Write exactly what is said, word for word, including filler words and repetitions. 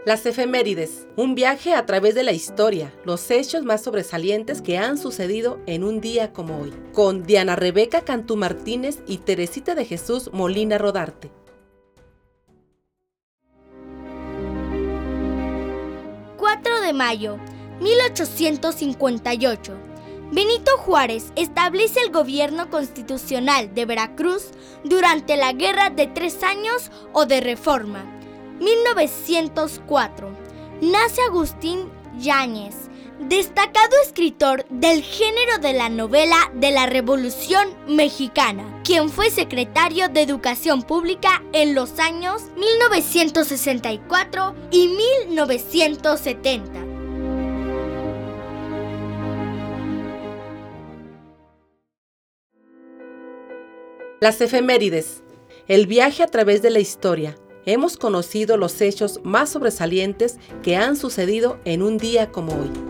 Las efemérides, un viaje a través de la historia, los hechos más sobresalientes que han sucedido en un día como hoy, con Diana Rebeca Cantú Martínez y Teresita de Jesús Molina Rodarte. cuatro de mayo, mil ochocientos cincuenta y ocho. Benito Juárez establece el gobierno constitucional de Veracruz durante la Guerra de Tres Años o de Reforma. mil novecientos cuatro. Nace Agustín Yáñez, destacado escritor del género de la novela de la Revolución Mexicana, quien fue secretario de Educación Pública en los años mil novecientos sesenta y cuatro y mil novecientos setenta. Las efemérides, el viaje a través de la historia. Hemos conocido los hechos más sobresalientes que han sucedido en un día como hoy.